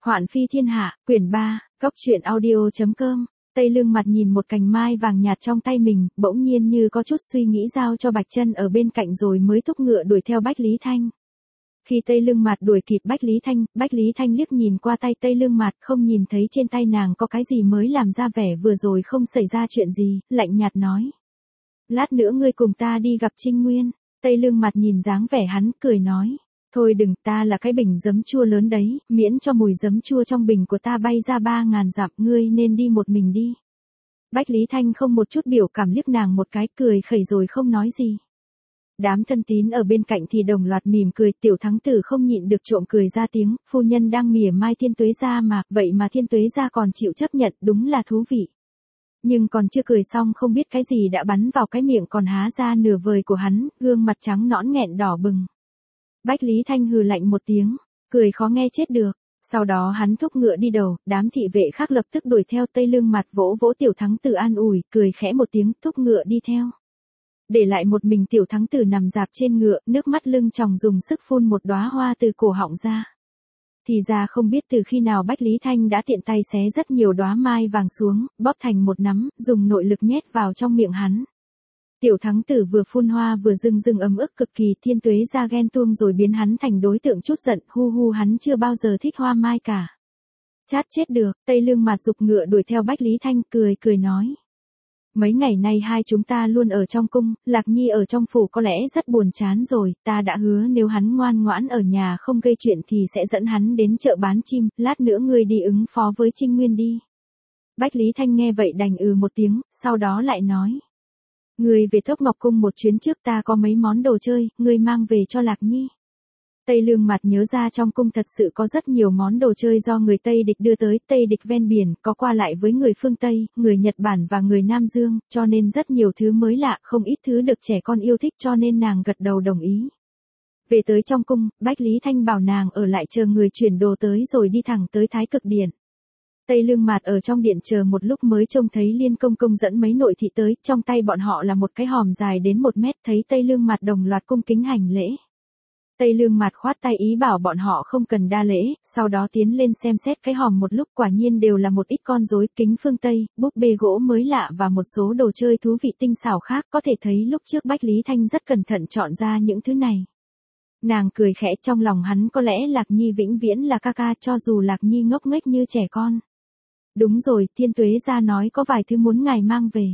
Hoạn phi thiên hạ, quyển 3, Cốc truyện audio.com. Tây Lương Mặt nhìn một cành mai vàng nhạt trong tay mình, bỗng nhiên như có chút suy nghĩ giao cho Bạch Chân ở bên cạnh rồi mới thúc ngựa đuổi theo Bách Lý Thanh. Khi Tây Lương Mặt đuổi kịp Bách Lý Thanh liếc nhìn qua tay Tây Lương Mặt, không nhìn thấy trên tay nàng có cái gì mới làm ra vẻ vừa rồi không xảy ra chuyện gì, lạnh nhạt nói. Lát nữa ngươi cùng ta đi gặp Trinh Nguyên. Tây Lương Mặt nhìn dáng vẻ hắn, cười nói. Thôi đừng, ta là cái bình giấm chua lớn đấy, miễn cho mùi giấm chua trong bình của ta bay ra 3.000 dặm, ngươi nên đi một mình đi. Bách Lý Thanh không một chút biểu cảm liếc nàng một cái, cười khẩy rồi không nói gì. Đám thân tín ở bên cạnh thì đồng loạt mỉm cười, Tiểu Thắng Tử không nhịn được trộm cười ra tiếng, phu nhân đang mỉa mai Thiên Tuế gia mà, vậy mà Thiên Tuế gia còn chịu chấp nhận, đúng là thú vị. Nhưng còn chưa cười xong không biết cái gì đã bắn vào cái miệng còn há ra nửa vời của hắn, gương mặt trắng nõn nghẹn đỏ bừng. Bách Lý Thanh hừ lạnh một tiếng, cười khó nghe chết được. Sau đó hắn thúc ngựa đi đầu, đám thị vệ khác lập tức đuổi theo. Tây Lương Mặt vỗ vỗ Tiểu Thắng Tử an ủi, cười khẽ một tiếng, thúc ngựa đi theo. Để lại một mình Tiểu Thắng Tử nằm dạp trên ngựa, nước mắt lưng tròng dùng sức phun một đóa hoa từ cổ họng ra. Thì ra không biết từ khi nào Bách Lý Thanh đã tiện tay xé rất nhiều đóa mai vàng xuống, bóp thành một nắm, dùng nội lực nhét vào trong miệng hắn. Tiểu Thắng Tử vừa phun hoa vừa rưng ấm ức cực kỳ, Thiên Tuế gia ghen tuông rồi biến hắn thành đối tượng chút giận, hu hắn chưa bao giờ thích hoa mai cả. Chát chết được, Tây Lương Mặt giục ngựa đuổi theo Bách Lý Thanh, cười nói. Mấy ngày nay hai chúng ta luôn ở trong cung, Lạc Nhi ở trong phủ có lẽ rất buồn chán rồi, ta đã hứa nếu hắn ngoan ngoãn ở nhà không gây chuyện thì sẽ dẫn hắn đến chợ bán chim, lát nữa ngươi đi ứng phó với Trinh Nguyên đi. Bách Lý Thanh nghe vậy đành một tiếng, sau đó lại nói. Ngươi về Thốc Ngọc Cung một chuyến trước, ta có mấy món đồ chơi, ngươi mang về cho Lạc Nhi. Tây Lương Mặt nhớ ra trong cung thật sự có rất nhiều món đồ chơi do người Tây địch đưa tới, Tây địch ven biển, có qua lại với người phương Tây, người Nhật Bản và người Nam Dương, cho nên rất nhiều thứ mới lạ, không ít thứ được trẻ con yêu thích cho nên nàng gật đầu đồng ý. Về tới trong cung, Bách Lý Thanh bảo nàng ở lại chờ người chuyển đồ tới rồi đi thẳng tới Thái Cực Điện. Tây Lương Mặt ở trong điện chờ một lúc mới trông thấy Liên Công Công dẫn mấy nội thị tới, trong tay bọn họ là một cái hòm dài đến 1 mét, thấy Tây Lương Mặt đồng loạt cung kính hành lễ. Tây Lương Mặt khoát tay ý bảo bọn họ không cần đa lễ, sau đó tiến lên xem xét cái hòm một lúc, quả nhiên đều là một ít con rối, kính phương Tây, búp bê gỗ mới lạ và một số đồ chơi thú vị tinh xảo khác, có thể thấy lúc trước Bách Lý Thanh rất cẩn thận chọn ra những thứ này. Nàng cười khẽ, trong lòng hắn có lẽ Lạc Nhi vĩnh viễn là ca ca, cho dù Lạc Nhi ngốc nghếch như trẻ con. Đúng rồi, Thiên Tuế gia nói có vài thứ muốn ngài mang về.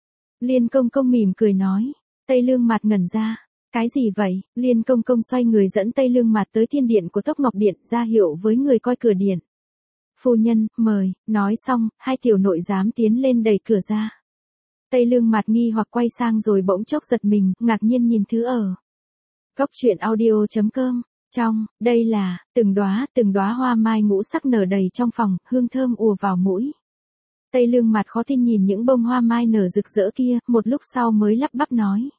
Liên Công Công mỉm cười nói. Tây Lương Mặt ngẩn ra. Cái gì vậy? Liên Công Công xoay người dẫn Tây Lương Mặt tới thiên điện của Thốc Ngọc Điện, ra hiệu với người coi cửa điện. Phu nhân, mời, nói xong, hai tiểu nội giám tiến lên đẩy cửa ra. Tây Lương Mặt nghi hoặc quay sang rồi bỗng chốc giật mình, ngạc nhiên nhìn thứ ở. Cốc truyện audio.com. Trong, đây là, từng đóa hoa mai ngũ sắc nở đầy trong phòng, hương thơm ùa vào mũi. Tây Lương Mặt khó tin nhìn những bông hoa mai nở rực rỡ kia, một lúc sau mới lắp bắp nói.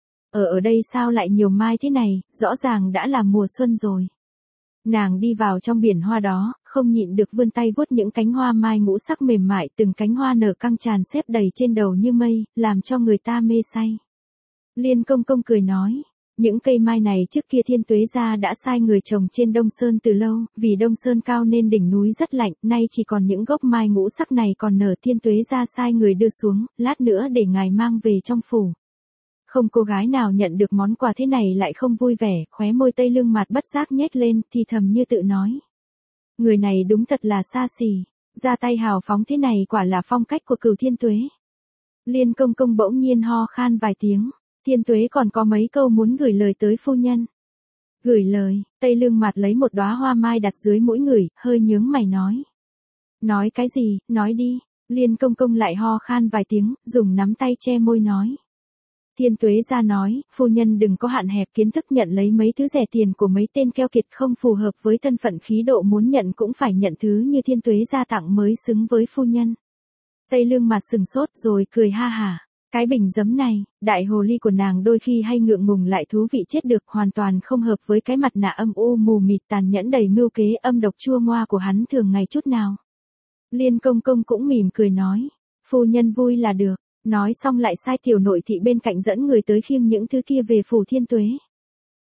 Ở đây sao lại nhiều mai thế này, rõ ràng đã là mùa xuân rồi. Nàng đi vào trong biển hoa đó, không nhịn được vươn tay vuốt những cánh hoa mai ngũ sắc mềm mại, từng cánh hoa nở căng tràn xếp đầy trên đầu như mây, làm cho người ta mê say. Liên Công Công cười nói. Những cây mai này trước kia Thiên Tuế gia đã sai người trồng trên Đông Sơn từ lâu, vì Đông Sơn cao nên đỉnh núi rất lạnh, nay chỉ còn những gốc mai ngũ sắc này còn nở, Thiên Tuế gia sai người đưa xuống, lát nữa để ngài mang về trong phủ. Không cô gái nào nhận được món quà thế này lại không vui vẻ, khóe môi Tây Lương Mặt bất giác nhếch lên, thì thầm như tự nói. Người này đúng thật là xa xỉ, ra tay hào phóng thế này quả là phong cách của Cửu Thiên Tuế. Liên Công Công bỗng nhiên ho khan vài tiếng. Thiên Tuế còn có mấy câu muốn gửi lời tới phu nhân. Gửi lời, Tây Lương Mặt lấy một đóa hoa mai đặt dưới mũi người, hơi nhướng mày nói. Nói cái gì, nói đi. Liên Công Công lại ho khan vài tiếng, dùng nắm tay che môi nói. Thiên Tuế gia nói, phu nhân đừng có hạn hẹp kiến thức, nhận lấy mấy thứ rẻ tiền của mấy tên keo kiệt không phù hợp với thân phận khí độ, muốn nhận cũng phải nhận thứ như Thiên Tuế gia tặng mới xứng với phu nhân. Tây Lương Mặt sừng sốt rồi cười ha hả. Cái bình giấm này, đại hồ ly của nàng đôi khi hay ngượng ngùng lại thú vị chết được, hoàn toàn không hợp với cái mặt nạ âm u mù mịt tàn nhẫn đầy mưu kế âm độc chua ngoa của hắn thường ngày chút nào. Liên Công Công cũng mỉm cười nói, phu nhân vui là được, nói xong lại sai tiểu nội thị bên cạnh dẫn người tới khiêng những thứ kia về phủ Thiên Tuế.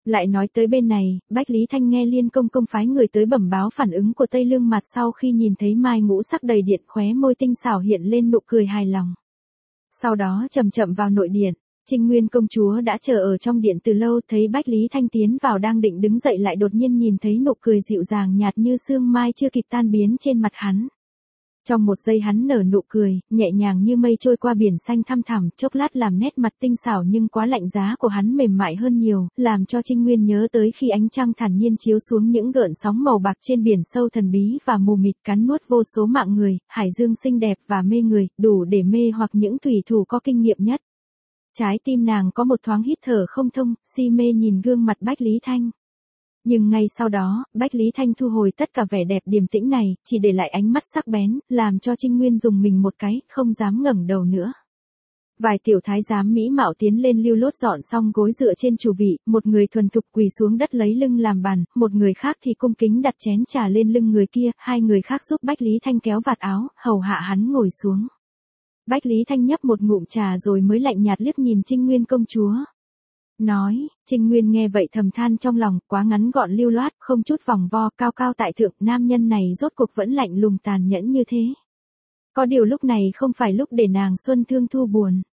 Lại nói tới bên này, Bách Lý Thanh nghe Liên Công Công phái người tới bẩm báo phản ứng của Tây Lương Mặt sau khi nhìn thấy Mai Ngũ Sắc đầy điện, khóe môi tinh xảo hiện lên nụ cười hài lòng. Sau đó chậm chậm vào nội điện, Trinh Nguyên công chúa đã chờ ở trong điện từ lâu, thấy Bách Lý Thanh tiến vào đang định đứng dậy lại đột nhiên nhìn thấy nụ cười dịu dàng nhạt như sương mai chưa kịp tan biến trên mặt hắn. Trong một giây hắn nở nụ cười, nhẹ nhàng như mây trôi qua biển xanh thăm thẳm, chốc lát làm nét mặt tinh xảo nhưng quá lạnh giá của hắn mềm mại hơn nhiều, làm cho Trinh Nguyên nhớ tới khi ánh trăng thản nhiên chiếu xuống những gợn sóng màu bạc trên biển sâu thần bí và mù mịt cắn nuốt vô số mạng người, hải dương xinh đẹp và mê người, đủ để mê hoặc những thủy thủ có kinh nghiệm nhất. Trái tim nàng có một thoáng hít thở không thông, si mê nhìn gương mặt Bách Lý Thanh. Nhưng ngay sau đó, Bách Lý Thanh thu hồi tất cả vẻ đẹp điềm tĩnh này, chỉ để lại ánh mắt sắc bén, làm cho Trinh Nguyên dùng mình một cái, không dám ngẩng đầu nữa. Vài tiểu thái giám mỹ mạo tiến lên lưu lốt dọn xong gối dựa trên chủ vị, một người thuần thục quỳ xuống đất lấy lưng làm bàn, một người khác thì cung kính đặt chén trà lên lưng người kia, hai người khác giúp Bách Lý Thanh kéo vạt áo, hầu hạ hắn ngồi xuống. Bách Lý Thanh nhấp một ngụm trà rồi mới lạnh nhạt liếc nhìn Trinh Nguyên công chúa. Nói, Trinh Nguyên nghe vậy thầm than trong lòng, quá ngắn gọn lưu loát, không chút vòng vo, cao cao tại thượng, nam nhân này rốt cuộc vẫn lạnh lùng tàn nhẫn như thế. Có điều lúc này không phải lúc để nàng xuân thương thu buồn.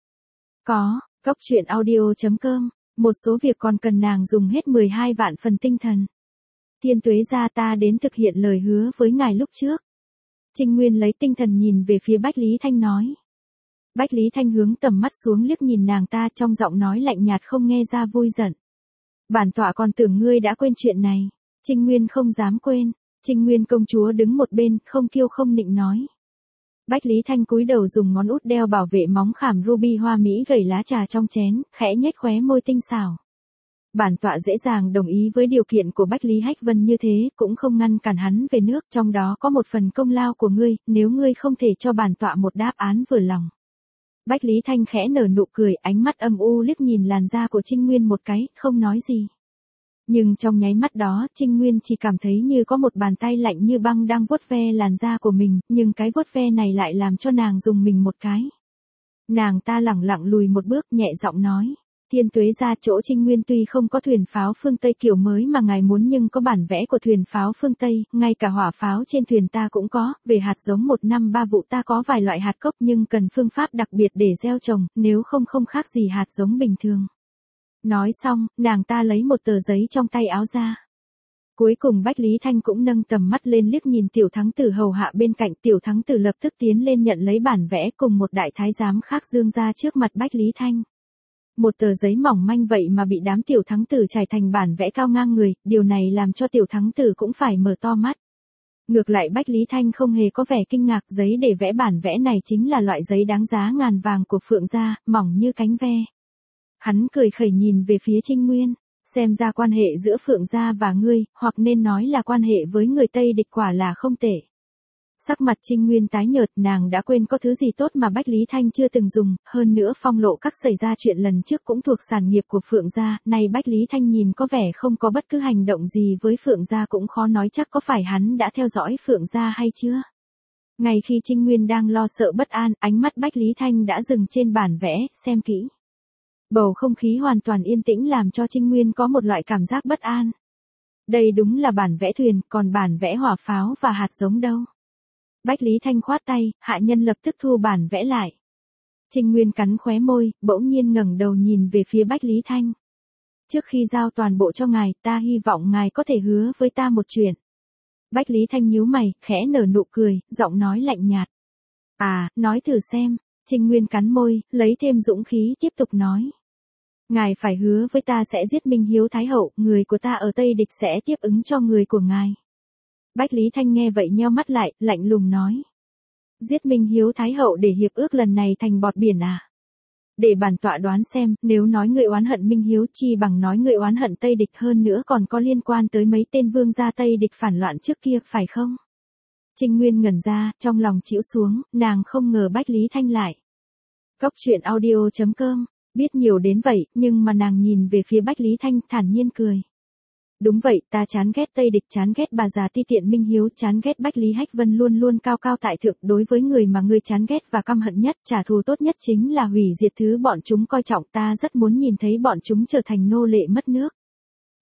Có, Cốc Truyện Audio.com, một số việc còn cần nàng dùng hết 12 vạn phần tinh thần. Thiên Tuế gia ta đến thực hiện lời hứa với ngài lúc trước. Trinh Nguyên lấy tinh thần nhìn về phía Bách Lý Thanh nói. Bách Lý Thanh hướng tầm mắt xuống liếc nhìn nàng ta, trong giọng nói lạnh nhạt không nghe ra vui giận. Bản tọa còn tưởng ngươi đã quên chuyện này. Trinh Nguyên không dám quên. Trinh Nguyên công chúa đứng một bên, không kiêu không nịnh nói. Bách Lý Thanh cúi đầu dùng ngón út đeo bảo vệ móng khảm ruby hoa mỹ gầy lá trà trong chén, khẽ nhếch khóe môi tinh xảo. Bản tọa dễ dàng đồng ý với điều kiện của Bách Lý Hách Vân như thế, cũng không ngăn cản hắn về nước, trong đó có một phần công lao của ngươi, nếu ngươi không thể cho bản tọa một đáp án vừa lòng. Bách Lý Thanh khẽ nở nụ cười, ánh mắt âm u liếc nhìn làn da của Trinh Nguyên một cái, không nói gì. Nhưng trong nháy mắt đó, Trinh Nguyên chỉ cảm thấy như có một bàn tay lạnh như băng đang vuốt ve làn da của mình, nhưng cái vuốt ve này lại làm cho nàng rùng mình một cái. Nàng ta lẳng lặng lùi một bước, nhẹ giọng nói. Thiên Tuế gia, chỗ Trinh Nguyên tuy không có thuyền pháo phương Tây kiểu mới mà ngài muốn nhưng có bản vẽ của thuyền pháo phương Tây, ngay cả hỏa pháo trên thuyền ta cũng có, về hạt giống 1 năm 3 vụ ta có vài loại hạt cốc nhưng cần phương pháp đặc biệt để gieo trồng, nếu không không khác gì hạt giống bình thường. Nói xong, nàng ta lấy một tờ giấy trong tay áo ra. Cuối cùng Bách Lý Thanh cũng nâng tầm mắt lên liếc nhìn tiểu thắng tử hầu hạ bên cạnh, tiểu thắng tử lập tức tiến lên nhận lấy bản vẽ cùng một đại thái giám khác dương ra trước mặt Bách Lý Thanh. Một tờ giấy mỏng manh vậy mà bị đám tiểu thắng tử trải thành bản vẽ cao ngang người, điều này làm cho tiểu thắng tử cũng phải mở to mắt. Ngược lại Bách Lý Thanh không hề có vẻ kinh ngạc, giấy để vẽ bản vẽ này chính là loại giấy đáng giá ngàn vàng của Phượng gia, mỏng như cánh ve. Hắn cười khẩy nhìn về phía Trinh Nguyên, xem ra quan hệ giữa Phượng gia và ngươi, hoặc nên nói là quan hệ với người Tây địch quả là không tệ. Sắc mặt Trinh Nguyên tái nhợt, nàng đã quên có thứ gì tốt mà Bách Lý Thanh chưa từng dùng, hơn nữa Phong Lộ Các xảy ra chuyện lần trước cũng thuộc sản nghiệp của Phượng gia, nay Bách Lý Thanh nhìn có vẻ không có bất cứ hành động gì với Phượng gia cũng khó nói chắc có phải hắn đã theo dõi Phượng gia hay chưa. Ngay khi Trinh Nguyên đang lo sợ bất an, ánh mắt Bách Lý Thanh đã dừng trên bản vẽ, xem kỹ. Bầu không khí hoàn toàn yên tĩnh làm cho Trinh Nguyên có một loại cảm giác bất an. Đây đúng là bản vẽ thuyền, còn bản vẽ hỏa pháo và hạt giống đâu? Bách Lý Thanh khoát tay, hạ nhân lập tức thu bản vẽ lại. Trinh Nguyên cắn khóe môi, bỗng nhiên ngẩng đầu nhìn về phía Bách Lý Thanh. Trước khi giao toàn bộ cho ngài, ta hy vọng ngài có thể hứa với ta một chuyện. Bách Lý Thanh nhíu mày, khẽ nở nụ cười, giọng nói lạnh nhạt. À, nói thử xem. Trinh Nguyên cắn môi, lấy thêm dũng khí tiếp tục nói. Ngài phải hứa với ta sẽ giết Minh Hiếu Thái Hậu, người của ta ở Tây Địch sẽ tiếp ứng cho người của ngài. Bách Lý Thanh nghe vậy nheo mắt lại, lạnh lùng nói. Giết Minh Hiếu Thái Hậu để hiệp ước lần này thành bọt biển à? Để bản tọa đoán xem, nếu nói người oán hận Minh Hiếu chi bằng nói người oán hận Tây Địch, hơn nữa còn có liên quan tới mấy tên vương gia Tây Địch phản loạn trước kia, phải không? Trinh Nguyên ngẩn ra, trong lòng chịu xuống, nàng không ngờ Bách Lý Thanh lại. Cốc Truyện Audio.com, biết nhiều đến vậy, nhưng mà nàng nhìn về phía Bách Lý Thanh thản nhiên cười. Đúng vậy, ta chán ghét Tây Địch, chán ghét bà già ti tiện Minh Hiếu, chán ghét Bách Lý Hách Vân luôn luôn cao cao tại thượng, đối với người mà ngươi chán ghét và căm hận nhất, trả thù tốt nhất chính là hủy diệt thứ bọn chúng coi trọng, ta rất muốn nhìn thấy bọn chúng trở thành nô lệ mất nước.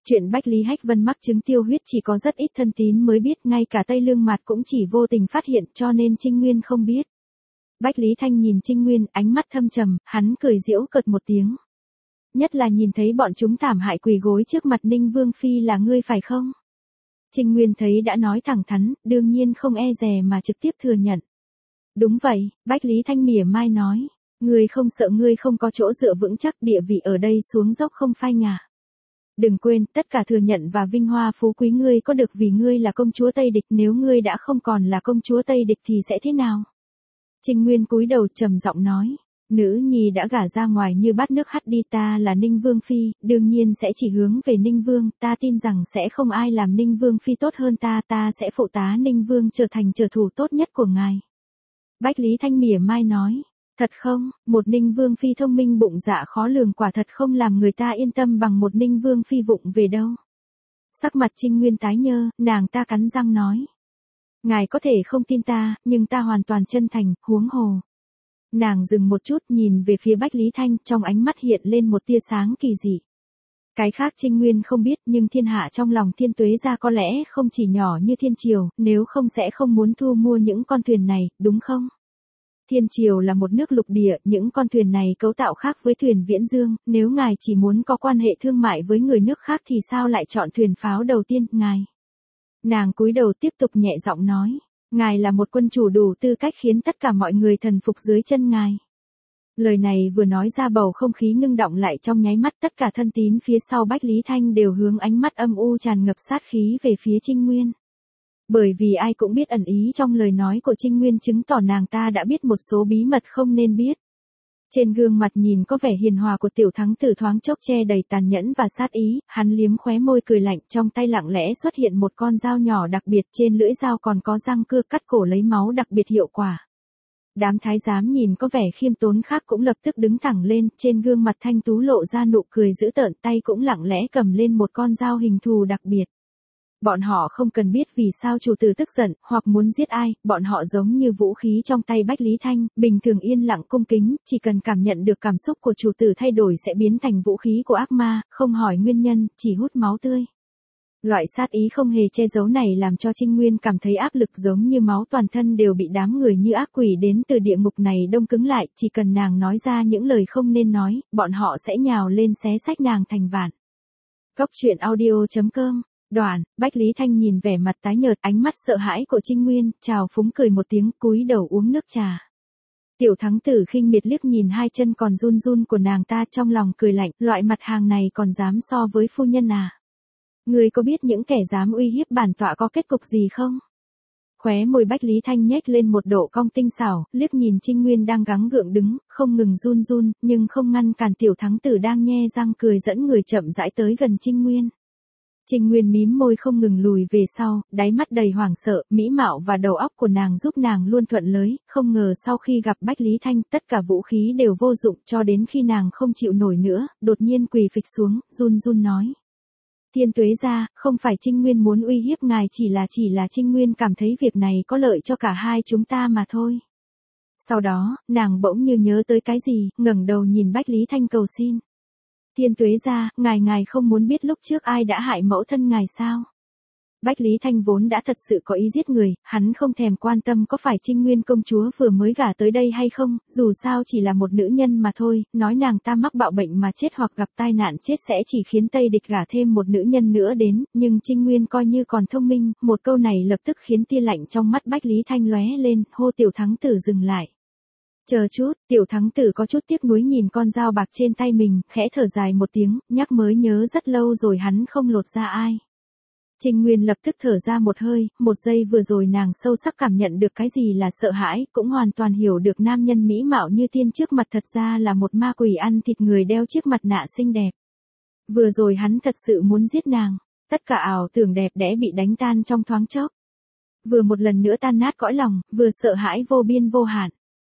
Chuyện Bách Lý Hách Vân mắc chứng tiêu huyết chỉ có rất ít thân tín mới biết, ngay cả Tây Lương Mạt cũng chỉ vô tình phát hiện, cho nên Trinh Nguyên không biết. Bách Lý Thanh nhìn Trinh Nguyên, ánh mắt thâm trầm, hắn cười giễu cợt một tiếng. Nhất là nhìn thấy bọn chúng thảm hại quỳ gối trước mặt Ninh Vương Phi là ngươi phải không? Trinh Nguyên thấy đã nói thẳng thắn, đương nhiên không e dè mà trực tiếp thừa nhận. Đúng vậy, Bách Lý Thanh mỉa mai nói. Ngươi không sợ ngươi không có chỗ dựa vững chắc, địa vị ở đây xuống dốc không phai ngả. Đừng quên, tất cả thừa nhận và vinh hoa phú quý ngươi có được vì ngươi là công chúa Tây Địch, nếu ngươi đã không còn là công chúa Tây Địch thì sẽ thế nào? Trinh Nguyên cúi đầu trầm giọng nói. Nữ nhi đã gả ra ngoài như bát nước hắt đi, ta là Ninh Vương Phi, đương nhiên sẽ chỉ hướng về Ninh Vương, ta tin rằng sẽ không ai làm Ninh Vương Phi tốt hơn ta, ta sẽ phụ tá Ninh Vương trở thành trợ thủ tốt nhất của ngài. Bách Lý Thanh mỉa mai nói. Thật không, một Ninh Vương Phi thông minh bụng dạ khó lường quả thật không làm người ta yên tâm bằng một Ninh Vương Phi vụng về đâu. Sắc mặt Trinh Nguyên tái nhơ, nàng ta cắn răng nói. Ngài có thể không tin ta, nhưng ta hoàn toàn chân thành, huống hồ. Nàng dừng một chút nhìn về phía Bách Lý Thanh, trong ánh mắt hiện lên một tia sáng kỳ dị. Cái khác Trinh Nguyên không biết, nhưng thiên hạ trong lòng Thiên Tuế gia có lẽ không chỉ nhỏ như Thiên Triều, nếu không sẽ không muốn thu mua những con thuyền này, đúng không? Thiên Triều là một nước lục địa, những con thuyền này cấu tạo khác với thuyền Viễn Dương, nếu ngài chỉ muốn có quan hệ thương mại với người nước khác thì sao lại chọn thuyền pháo đầu tiên, ngài? Nàng cúi đầu tiếp tục nhẹ giọng nói, ngài là một quân chủ đủ tư cách khiến tất cả mọi người thần phục dưới chân ngài. Lời này vừa nói ra bầu không khí ngưng động lại trong nháy mắt, tất cả thân tín phía sau Bách Lý Thanh đều hướng ánh mắt âm u tràn ngập sát khí về phía Trinh Nguyên. Bởi vì ai cũng biết ẩn ý trong lời nói của Trinh Nguyên chứng tỏ nàng ta đã biết một số bí mật không nên biết. Trên gương mặt nhìn có vẻ hiền hòa của tiểu thắng tử thoáng chốc che đầy tàn nhẫn và sát ý, hắn liếm khóe môi cười lạnh, trong tay lặng lẽ xuất hiện một con dao nhỏ đặc biệt, trên lưỡi dao còn có răng cưa cắt cổ lấy máu đặc biệt hiệu quả. Đám thái giám nhìn có vẻ khiêm tốn khác cũng lập tức đứng thẳng lên, trên gương mặt thanh tú lộ ra nụ cười dữ tợn, tay cũng lặng lẽ cầm lên một con dao hình thù đặc biệt. Bọn họ không cần biết vì sao chủ tử tức giận, hoặc muốn giết ai, bọn họ giống như vũ khí trong tay Bách Lý Thanh, bình thường yên lặng cung kính, chỉ cần cảm nhận được cảm xúc của chủ tử thay đổi sẽ biến thành vũ khí của ác ma, không hỏi nguyên nhân, chỉ hút máu tươi. Loại sát ý không hề che giấu này làm cho Trinh Nguyên cảm thấy áp lực giống như máu toàn thân đều bị đám người như ác quỷ đến từ địa ngục này đông cứng lại, chỉ cần nàng nói ra những lời không nên nói, bọn họ sẽ nhào lên xé xách nàng thành vạn. Góc truyện audio.com. Đoạn, Bách Lý Thanh nhìn vẻ mặt tái nhợt, ánh mắt sợ hãi của Trinh Nguyên, chào phúng cười một tiếng, cúi đầu uống nước trà. Tiểu thắng tử khinh miệt liếc nhìn hai chân còn run run của nàng ta, trong lòng cười lạnh, loại mặt hàng này còn dám so với phu nhân à? Ngươi có biết những kẻ dám uy hiếp bản tọa có kết cục gì không? Khóe môi Bách Lý Thanh nhếch lên một độ cong tinh xảo, liếc nhìn Trinh Nguyên đang gắng gượng đứng, không ngừng run run, nhưng không ngăn cản tiểu thắng tử đang nhe răng cười dẫn người chậm rãi tới gần Trinh Nguyên. Trinh Nguyên mím môi không ngừng lùi về sau, đáy mắt đầy hoảng sợ, mỹ mạo và đầu óc của nàng giúp nàng luôn thuận lợi, không ngờ sau khi gặp Bách Lý Thanh, tất cả vũ khí đều vô dụng, cho đến khi nàng không chịu nổi nữa, đột nhiên quỳ phịch xuống, run run nói. Thiên Tuế gia, không phải Trinh Nguyên muốn uy hiếp ngài, chỉ là Trinh Nguyên cảm thấy việc này có lợi cho cả hai chúng ta mà thôi. Sau đó, nàng bỗng như nhớ tới cái gì, ngẩng đầu nhìn Bách Lý Thanh cầu xin. Thiên Tuế gia, ngài không muốn biết lúc trước ai đã hại mẫu thân ngài sao? Bách Lý Thanh vốn đã thật sự có ý giết người, hắn không thèm quan tâm có phải Trinh Nguyên công chúa vừa mới gả tới đây hay không, dù sao chỉ là một nữ nhân mà thôi, nói nàng ta mắc bạo bệnh mà chết hoặc gặp tai nạn chết sẽ chỉ khiến Tây Địch gả thêm một nữ nhân nữa đến, nhưng Trinh Nguyên coi như còn thông minh, một câu này lập tức khiến tia lạnh trong mắt Bách Lý Thanh lóe lên, hô tiểu thắng tử dừng lại. Chờ chút, tiểu thắng tử có chút tiếc nuối nhìn con dao bạc trên tay mình, khẽ thở dài một tiếng, nhắc mới nhớ rất lâu rồi hắn không lột ra ai. Trinh Nguyên lập tức thở ra một hơi, một giây vừa rồi nàng sâu sắc cảm nhận được cái gì là sợ hãi, cũng hoàn toàn hiểu được nam nhân mỹ mạo như tiên trước mặt thật ra là một ma quỷ ăn thịt người đeo chiếc mặt nạ xinh đẹp. Vừa rồi hắn thật sự muốn giết nàng, tất cả ảo tưởng đẹp đẽ bị đánh tan trong thoáng chốc. Vừa một lần nữa tan nát cõi lòng, vừa sợ hãi vô biên vô hạn.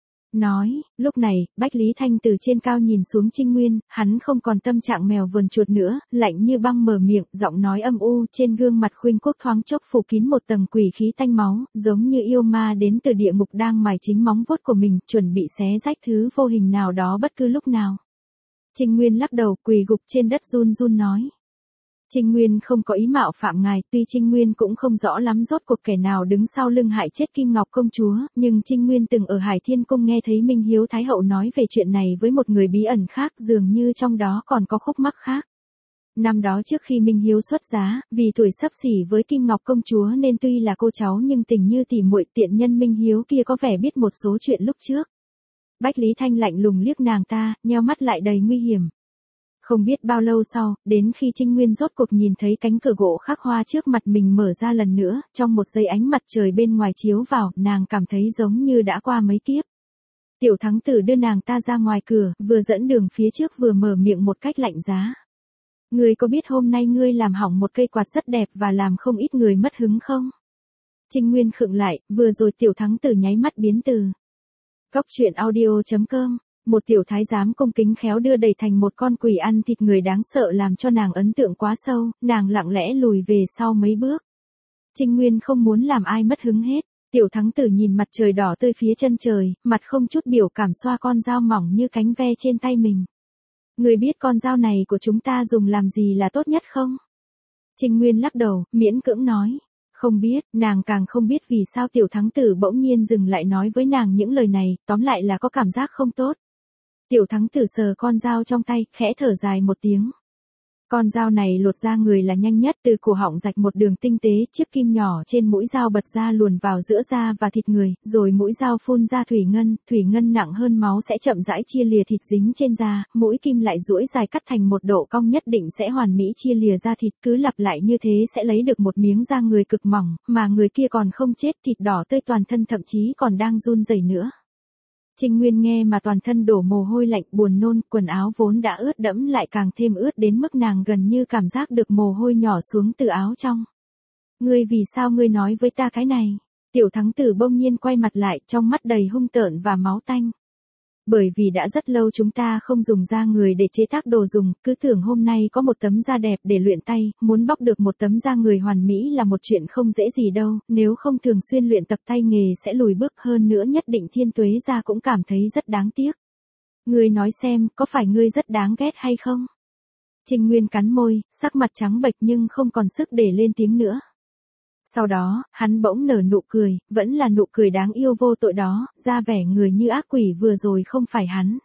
Nói, lúc này, Bách Lý Thanh từ trên cao nhìn xuống Trinh Nguyên, hắn không còn tâm trạng mèo vườn chuột nữa, lạnh như băng mở miệng, giọng nói âm u, trên gương mặt khuynh quốc thoáng chốc phủ kín một tầng quỷ khí tanh máu, giống như yêu ma đến từ địa ngục đang mài chính móng vuốt của mình, chuẩn bị xé rách thứ vô hình nào đó bất cứ lúc nào. Trinh Nguyên lắc đầu, quỳ gục trên đất run run nói. Trinh Nguyên không có ý mạo phạm ngài, tuy Trinh Nguyên cũng không rõ lắm rốt cuộc kẻ nào đứng sau lưng hại chết Kim Ngọc công chúa, nhưng Trinh Nguyên từng ở Hải Thiên Cung nghe thấy Minh Hiếu Thái Hậu nói về chuyện này với một người bí ẩn khác, dường như trong đó còn có khúc mắc khác. Năm đó trước khi Minh Hiếu xuất giá, vì tuổi xấp xỉ với Kim Ngọc công chúa nên tuy là cô cháu nhưng tình như tỉ muội, tiện nhân Minh Hiếu kia có vẻ biết một số chuyện lúc trước. Bách Lý Thanh lạnh lùng liếc nàng ta, nheo mắt lại đầy nguy hiểm. Không biết bao lâu sau, đến khi Trinh Nguyên rốt cuộc nhìn thấy cánh cửa gỗ khắc hoa trước mặt mình mở ra lần nữa, trong một giây ánh mặt trời bên ngoài chiếu vào, nàng cảm thấy giống như đã qua mấy kiếp. Tiểu thắng tử đưa nàng ta ra ngoài cửa, vừa dẫn đường phía trước vừa mở miệng một cách lạnh giá. Ngươi có biết hôm nay ngươi làm hỏng một cây quạt rất đẹp và làm không ít người mất hứng không? Trinh Nguyên khựng lại, vừa rồi tiểu thắng tử nháy mắt biến từ. Cóc truyện audio.com, một tiểu thái giám cung kính khéo đưa đẩy thành một con quỷ ăn thịt người đáng sợ làm cho nàng ấn tượng quá sâu, nàng lặng lẽ lùi về sau mấy bước. Trinh Nguyên không muốn làm ai mất hứng hết, tiểu thắng tử nhìn mặt trời đỏ tươi phía chân trời, mặt không chút biểu cảm xoa con dao mỏng như cánh ve trên tay mình. Người biết con dao này của chúng ta dùng làm gì là tốt nhất không? Trinh Nguyên lắc đầu, miễn cưỡng nói. Không biết, nàng càng không biết vì sao tiểu thắng tử bỗng nhiên dừng lại nói với nàng những lời này, tóm lại là có cảm giác không tốt. Tiểu thắng tử sờ con dao trong tay, khẽ thở dài một tiếng. Con dao này lột da người là nhanh nhất, từ cổ họng rạch một đường tinh tế, chiếc kim nhỏ trên mũi dao bật ra luồn vào giữa da và thịt người, rồi mũi dao phun ra thủy ngân nặng hơn máu sẽ chậm rãi chia lìa thịt dính trên da, mũi kim lại duỗi dài cắt thành một độ cong nhất định sẽ hoàn mỹ chia lìa da thịt, cứ lặp lại như thế sẽ lấy được một miếng da người cực mỏng, mà người kia còn không chết, thịt đỏ tươi toàn thân thậm chí còn đang run rẩy nữa. Trinh Nguyên nghe mà toàn thân đổ mồ hôi lạnh, buồn nôn, quần áo vốn đã ướt đẫm lại càng thêm ướt đến mức nàng gần như cảm giác được mồ hôi nhỏ xuống từ áo trong. Ngươi vì sao ngươi nói với ta cái này? Tiểu thắng tử bỗng nhiên quay mặt lại, trong mắt đầy hung tợn và máu tanh. Bởi vì đã rất lâu chúng ta không dùng da người để chế tác đồ dùng, cứ tưởng hôm nay có một tấm da đẹp để luyện tay, muốn bóc được một tấm da người hoàn mỹ là một chuyện không dễ gì đâu, nếu không thường xuyên luyện tập tay nghề sẽ lùi bước, hơn nữa nhất định Thiên Tuế gia cũng cảm thấy rất đáng tiếc. Ngươi nói xem, có phải ngươi rất đáng ghét hay không? Trinh Nguyên cắn môi, sắc mặt trắng bệch nhưng không còn sức để lên tiếng nữa. Sau đó, hắn bỗng nở nụ cười, vẫn là nụ cười đáng yêu vô tội đó, ra vẻ người như ác quỷ vừa rồi không phải hắn.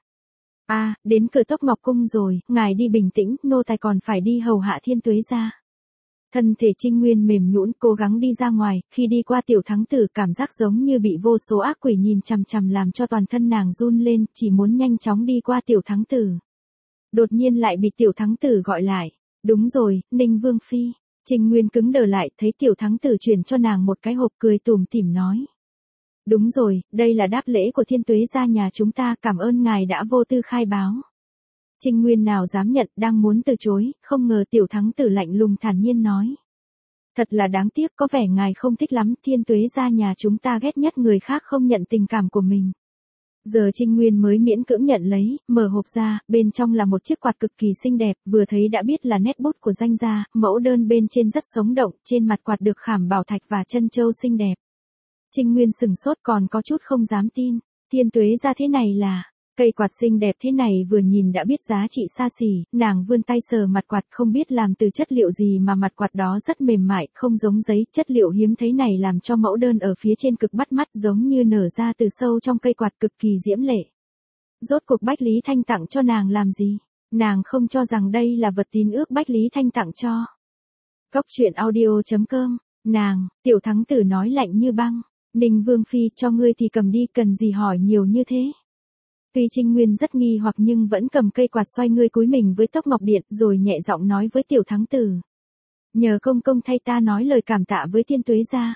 Đến cửa Tốc Ngọc Cung rồi, ngài đi bình tĩnh, nô tài còn phải đi hầu hạ Thiên Tuế gia. Thân thể Trinh Nguyên mềm nhũn, cố gắng đi ra ngoài, khi đi qua tiểu thắng tử cảm giác giống như bị vô số ác quỷ nhìn chằm chằm làm cho toàn thân nàng run lên, chỉ muốn nhanh chóng đi qua tiểu thắng tử. Đột nhiên lại bị tiểu thắng tử gọi lại. Đúng rồi, Ninh Vương Phi. Trinh Nguyên cứng đờ lại, thấy tiểu thắng tử chuyển cho nàng một cái hộp, cười tủm tỉm nói. Đúng rồi, đây là đáp lễ của Thiên Tuế gia nhà chúng ta, cảm ơn ngài đã vô tư khai báo. Trinh Nguyên nào dám nhận, đang muốn từ chối, không ngờ tiểu thắng tử lạnh lùng thản nhiên nói. Thật là đáng tiếc, có vẻ ngài không thích lắm, Thiên Tuế gia nhà chúng ta ghét nhất người khác không nhận tình cảm của mình. Giờ Trinh Nguyên mới miễn cưỡng nhận lấy, mở hộp ra, bên trong là một chiếc quạt cực kỳ xinh đẹp, vừa thấy đã biết là nét bút của danh gia, mẫu đơn bên trên rất sống động, trên mặt quạt được khảm bảo thạch và chân châu xinh đẹp. Trinh Nguyên sừng sốt còn có chút không dám tin, Thiên Tuế gia thế này là, cây quạt xinh đẹp thế này vừa nhìn đã biết giá trị xa xỉ, nàng vươn tay sờ mặt quạt không biết làm từ chất liệu gì mà mặt quạt đó rất mềm mại, không giống giấy, chất liệu hiếm thấy này làm cho mẫu đơn ở phía trên cực bắt mắt giống như nở ra từ sâu trong cây quạt cực kỳ diễm lệ. Rốt cuộc Bách Lý Thanh tặng cho nàng làm gì? Nàng không cho rằng đây là vật tín ước Bách Lý Thanh tặng cho. Cóc truyện audio.com, nàng, tiểu thắng tử nói lạnh như băng, Ninh Vương Phi cho ngươi thì cầm đi, cần gì hỏi nhiều như thế? Tuy Trinh Nguyên rất nghi hoặc nhưng vẫn cầm cây quạt xoay người cúi mình với Tốc Ngọc Điện rồi nhẹ giọng nói với tiểu thắng tử. Nhờ công công thay ta nói lời cảm tạ với Thiên Tuế gia.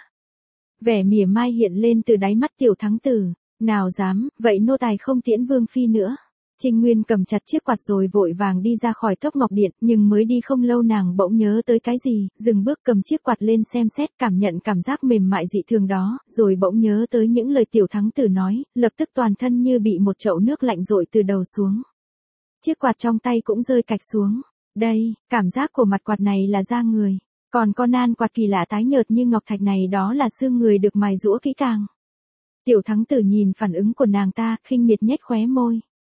Vẻ mỉa mai hiện lên từ đáy mắt tiểu thắng tử. Nào dám, vậy nô tài không tiễn Vương Phi nữa. Trinh Nguyên cầm chặt chiếc quạt rồi vội vàng đi ra khỏi Tốc Ngọc Điện, nhưng mới đi không lâu nàng bỗng nhớ tới cái gì, dừng bước cầm chiếc quạt lên xem xét, cảm nhận cảm giác mềm mại dị thường đó, rồi bỗng nhớ tới những lời tiểu thắng tử nói, lập tức toàn thân như bị một chậu nước lạnh dội từ đầu xuống. Chiếc quạt trong tay cũng rơi cạch xuống. Đây, cảm giác của mặt quạt này là da người, còn con nan quạt kỳ lạ tái nhợt như ngọc thạch này đó là xương người được mài giũa kỹ càng. Tiểu thắng tử nhìn phản ứng của nàng ta, khinh miệt nhếch khóe môi.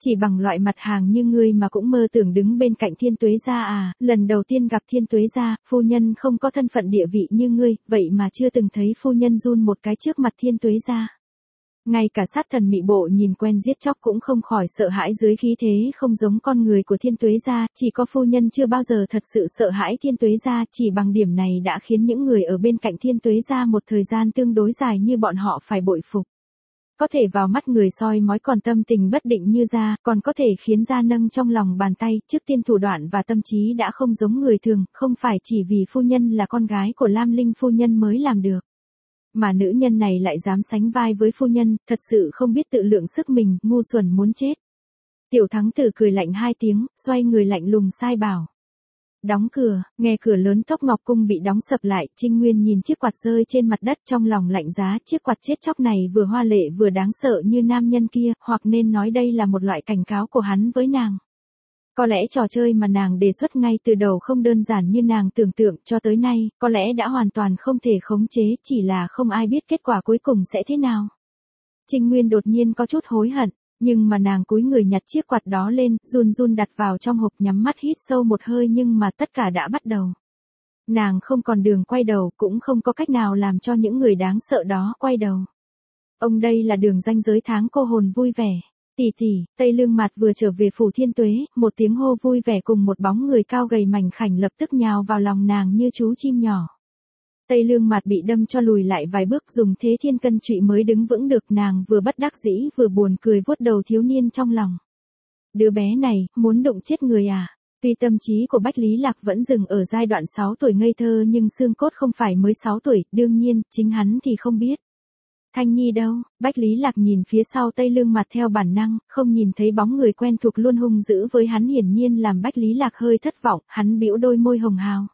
Chỉ bằng loại mặt hàng như ngươi mà cũng mơ tưởng đứng bên cạnh Thiên Tuế gia à, lần đầu tiên gặp Thiên Tuế gia, phu nhân không có thân phận địa vị như ngươi, vậy mà chưa từng thấy phu nhân run một cái trước mặt Thiên Tuế gia. Ngay cả sát thần mị bộ nhìn quen giết chóc cũng không khỏi sợ hãi dưới khí thế không giống con người của Thiên Tuế gia, chỉ có phu nhân chưa bao giờ thật sự sợ hãi Thiên Tuế gia, chỉ bằng điểm này đã khiến những người ở bên cạnh Thiên Tuế gia một thời gian tương đối dài như bọn họ phải bội phục. Có thể vào mắt người soi mói còn tâm tình bất định như gia, còn có thể khiến gia nâng trong lòng bàn tay, trước tiên thủ đoạn và tâm trí đã không giống người thường, không phải chỉ vì phu nhân là con gái của Lam Linh phu nhân mới làm được. Mà nữ nhân này lại dám sánh vai với phu nhân, thật sự không biết tự lượng sức mình, ngu xuẩn muốn chết. Tiểu thắng tử cười lạnh 2 tiếng, xoay người lạnh lùng sai bảo. Đóng cửa, nghe cửa lớn Tốc Ngọc Cung bị đóng sập lại, Trinh Nguyên nhìn chiếc quạt rơi trên mặt đất trong lòng lạnh giá, chiếc quạt chết chóc này vừa hoa lệ vừa đáng sợ như nam nhân kia, hoặc nên nói đây là một loại cảnh cáo của hắn với nàng. Có lẽ trò chơi mà nàng đề xuất ngay từ đầu không đơn giản như nàng tưởng tượng, cho tới nay, có lẽ đã hoàn toàn không thể khống chế, chỉ là không ai biết kết quả cuối cùng sẽ thế nào. Trinh Nguyên đột nhiên có chút hối hận, nhưng mà nàng cúi người nhặt chiếc quạt đó lên, run run đặt vào trong hộp, nhắm mắt hít sâu một hơi, nhưng mà tất cả đã bắt đầu. Nàng không còn đường quay đầu, cũng không có cách nào làm cho những người đáng sợ đó quay đầu. Ông đây là đường ranh giới tháng cô hồn vui vẻ. Tỷ tỷ, Tây Lương Mạt vừa trở về phủ Thiên Tuế, một tiếng hô vui vẻ cùng một bóng người cao gầy mảnh khảnh lập tức nhào vào lòng nàng như chú chim nhỏ. Tây Lương Mạt bị đâm cho lùi lại vài bước, dùng thế thiên cân trụy mới đứng vững được, nàng vừa bất đắc dĩ vừa buồn cười vuốt đầu thiếu niên trong lòng. Đứa bé này, muốn đụng chết người à? Tuy tâm trí của Bách Lý Lạc vẫn dừng ở giai đoạn 6 tuổi ngây thơ nhưng xương cốt không phải mới 6 tuổi, đương nhiên, chính hắn thì không biết. Thanh Nhi đâu? Bách Lý Lạc nhìn phía sau Tây Lương Mạt theo bản năng, không nhìn thấy bóng người quen thuộc luôn hung dữ với hắn, hiển nhiên làm Bách Lý Lạc hơi thất vọng, hắn bĩu đôi môi hồng hào.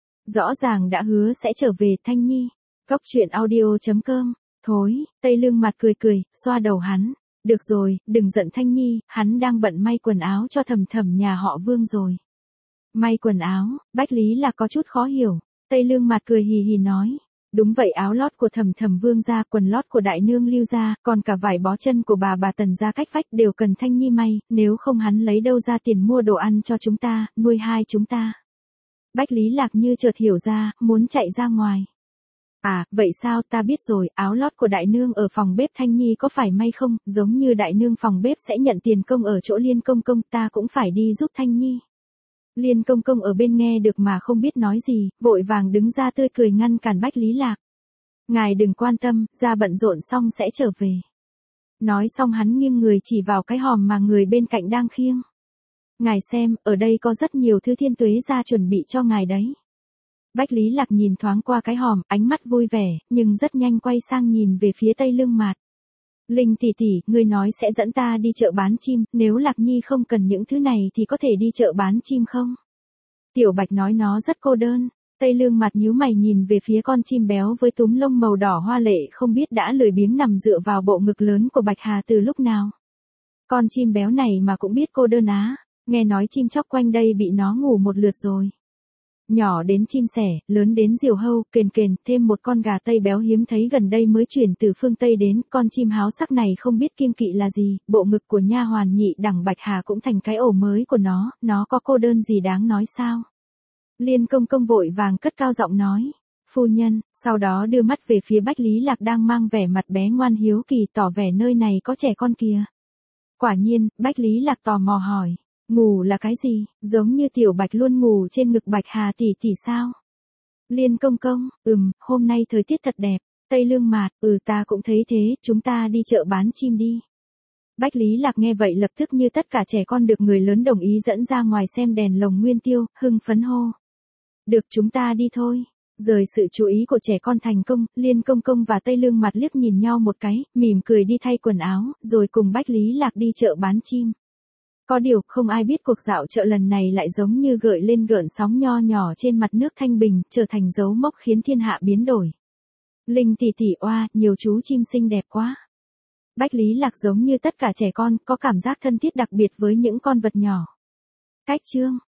Rõ ràng đã hứa sẽ trở về. Thanh Nhi. Cốc truyện audio.com. Thối, Tây Lương Mạt cười cười, xoa đầu hắn. Được rồi, đừng giận Thanh Nhi, hắn đang bận may quần áo cho Thầm Thầm nhà họ Vương rồi. May quần áo? Bách Lý Lạc có chút khó hiểu. Tây Lương Mạt cười hì hì nói. Đúng vậy, áo lót của Thầm Thầm Vương gia, quần lót của đại nương Lưu gia, còn cả vải bó chân của bà Tần gia cách vách đều cần Thanh Nhi may, nếu không hắn lấy đâu ra tiền mua đồ ăn cho chúng ta, nuôi hai chúng ta. Bách Lý Lạc như chợt hiểu ra, muốn chạy ra ngoài. À, vậy sao, ta biết rồi, áo lót của đại nương ở phòng bếp Thanh Nhi có phải may không, giống như đại nương phòng bếp sẽ nhận tiền công ở chỗ Liên công công, ta cũng phải đi giúp Thanh Nhi. Liên công công ở bên nghe được mà không biết nói gì, vội vàng đứng ra tươi cười ngăn cản Bách Lý Lạc. Ngài đừng quan tâm, ra bận rộn xong sẽ trở về. Nói xong hắn nghiêng người chỉ vào cái hòm mà người bên cạnh đang khiêng. Ngài xem, ở đây có rất nhiều thứ Thiên Tuế gia chuẩn bị cho ngài đấy. Bách Lý Lạc nhìn thoáng qua cái hòm, ánh mắt vui vẻ, nhưng rất nhanh quay sang nhìn về phía Tây Lương Mạt. Linh tỷ tỷ, ngươi nói sẽ dẫn ta đi chợ bán chim, nếu Lạc Nhi không cần những thứ này thì có thể đi chợ bán chim không? Tiểu Bạch nói nó rất cô đơn. Tây Lương Mạt nhíu mày nhìn về phía con chim béo với túm lông màu đỏ hoa lệ, không biết đã lười biếng nằm dựa vào bộ ngực lớn của Bạch Hà từ lúc nào. Con chim béo này mà cũng biết cô đơn á, nghe nói chim chóc quanh đây bị nó ngủ một lượt rồi. Nhỏ đến chim sẻ, lớn đến diều hâu, kền kền, thêm một con gà Tây béo hiếm thấy gần đây mới chuyển từ phương Tây đến, con chim háo sắc này không biết kiêng kỵ là gì, bộ ngực của nha hoàn nhị đẳng Bạch Hà cũng thành cái ổ mới của nó có cô đơn gì đáng nói sao? Liên công công vội vàng cất cao giọng nói, phu nhân, sau đó đưa mắt về phía Bách Lý Lạc đang mang vẻ mặt bé ngoan hiếu kỳ, tỏ vẻ nơi này có trẻ con kìa. Quả nhiên, Bách Lý Lạc tò mò hỏi. Ngủ là cái gì, giống như Tiểu Bạch luôn ngủ trên ngực Bạch Hà tỷ tỷ sao? Liên công công, hôm nay thời tiết thật đẹp. Tây Lương Mạt, ta cũng thấy thế, chúng ta đi chợ bán chim đi. Bách Lý Lạc nghe vậy lập tức như tất cả trẻ con được người lớn đồng ý dẫn ra ngoài xem đèn lồng nguyên tiêu, hưng phấn hô. Được, chúng ta đi thôi. Rời sự chú ý của trẻ con thành công, Liên công công và Tây Lương Mạt liếc nhìn nhau một cái, mỉm cười đi thay quần áo, rồi cùng Bách Lý Lạc đi chợ bán chim. Có điều, không ai biết cuộc dạo chợ lần này lại giống như gợi lên gợn sóng nho nhỏ trên mặt nước thanh bình, trở thành dấu mốc khiến thiên hạ biến đổi. Linh tỷ tỷ oa, nhiều chú chim xinh đẹp quá. Bách Lý Lạc giống như tất cả trẻ con, có cảm giác thân thiết đặc biệt với những con vật nhỏ. Cách chương